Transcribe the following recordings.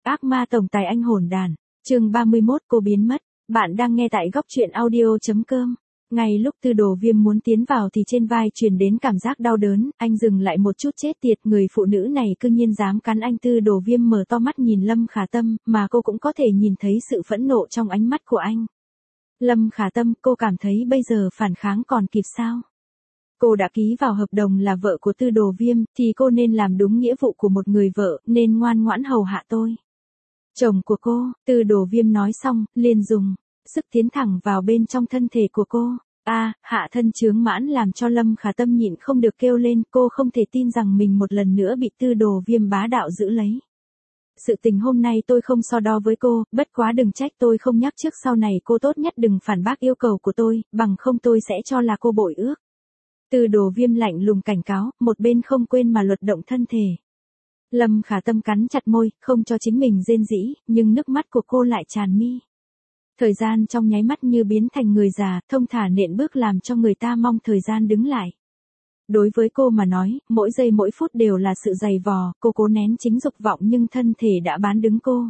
Ác ma tổng tài anh hồn đàn, chương 31 cô biến mất. Bạn đang nghe tại góc truyện audio.com. Ngay lúc Tư Đồ Viêm muốn tiến vào thì trên vai truyền đến cảm giác đau đớn, anh dừng lại một chút, chết tiệt, người phụ nữ này cư nhiên dám cắn anh. Tư Đồ Viêm mở to mắt nhìn Lâm Khả Tâm, mà cô cũng có thể nhìn thấy sự phẫn nộ trong ánh mắt của anh. Lâm Khả Tâm, cô cảm thấy bây giờ phản kháng còn kịp sao? Cô đã ký vào hợp đồng là vợ của Tư Đồ Viêm, thì cô nên làm đúng nghĩa vụ của một người vợ, nên ngoan ngoãn hầu hạ tôi. Chồng của cô, Tư Đồ Viêm nói xong, liền dùng sức tiến thẳng vào bên trong thân thể của cô. Hạ thân chướng mãn làm cho Lâm Khả Tâm nhịn không được kêu lên, cô không thể tin rằng mình một lần nữa bị Tư Đồ Viêm bá đạo giữ lấy. Sự tình hôm nay tôi không so đo với cô, bất quá đừng trách tôi không nhắc trước, sau này cô tốt nhất đừng phản bác yêu cầu của tôi, bằng không tôi sẽ cho là cô bội ước. Tư Đồ Viêm lạnh lùng cảnh cáo, một bên không quên mà luật động thân thể. Lâm Khả Tâm cắn chặt môi, không cho chính mình rên rỉ, nhưng nước mắt của cô lại tràn mi. Thời gian trong nháy mắt như biến thành người già, thông thả nện bước làm cho người ta mong thời gian đứng lại. Đối với cô mà nói, mỗi giây mỗi phút đều là sự dày vò, cô cố nén chính dục vọng nhưng thân thể đã bán đứng cô.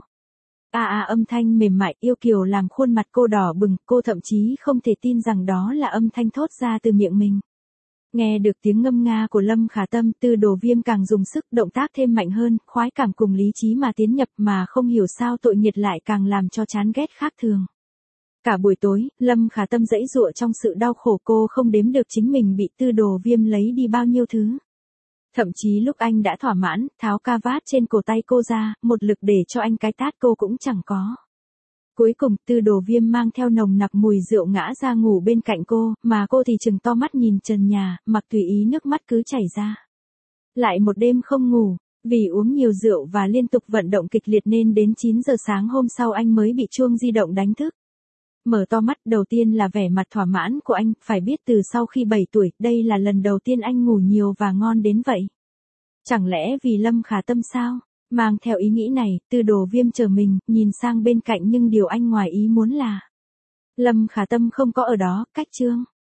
Âm thanh mềm mại yêu kiều làm khuôn mặt cô đỏ bừng, cô thậm chí không thể tin rằng đó là âm thanh thốt ra từ miệng mình. Nghe được tiếng ngâm nga của Lâm Khả Tâm, Tư Đồ Viêm càng dùng sức, động tác thêm mạnh hơn, khoái cảm cùng lý trí mà tiến nhập, mà không hiểu sao tội nghiệt lại càng làm cho chán ghét khác thường. Cả buổi tối, Lâm Khả Tâm giãy giụa trong sự đau khổ, cô không đếm được chính mình bị Tư Đồ Viêm lấy đi bao nhiêu thứ. Thậm chí lúc anh đã thỏa mãn, tháo ca vát trên cổ tay cô ra, một lực để cho anh cái tát cô cũng chẳng có. Cuối cùng, Tư Đồ Viêm mang theo nồng nặc mùi rượu ngã ra ngủ bên cạnh cô, mà cô thì trừng to mắt nhìn trần nhà, mặc tùy ý nước mắt cứ chảy ra. Lại một đêm không ngủ, vì uống nhiều rượu và liên tục vận động kịch liệt nên đến 9 giờ sáng hôm sau anh mới bị chuông di động đánh thức. Mở to mắt, đầu tiên là vẻ mặt thỏa mãn của anh, phải biết từ sau khi 7 tuổi, đây là lần đầu tiên anh ngủ nhiều và ngon đến vậy. Chẳng lẽ vì Lâm Khả Tâm sao? Mang theo ý nghĩ này, Tư Đồ Viêm chờ mình, nhìn sang bên cạnh nhưng điều anh ngoài ý muốn là Lâm Khả Tâm không có ở đó, cách chương.